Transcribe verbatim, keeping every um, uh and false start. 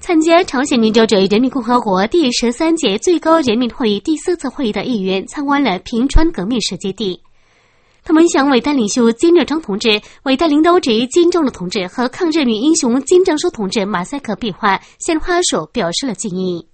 参加朝鲜民主主义人民共和国第十三届最高人民会议第四次会议的议员参观了平川革命时基地。他们向伟大领袖金日成同志、伟大领导者金正日同志和抗日女英雄金正淑同志马赛克壁画献花束表示了敬意。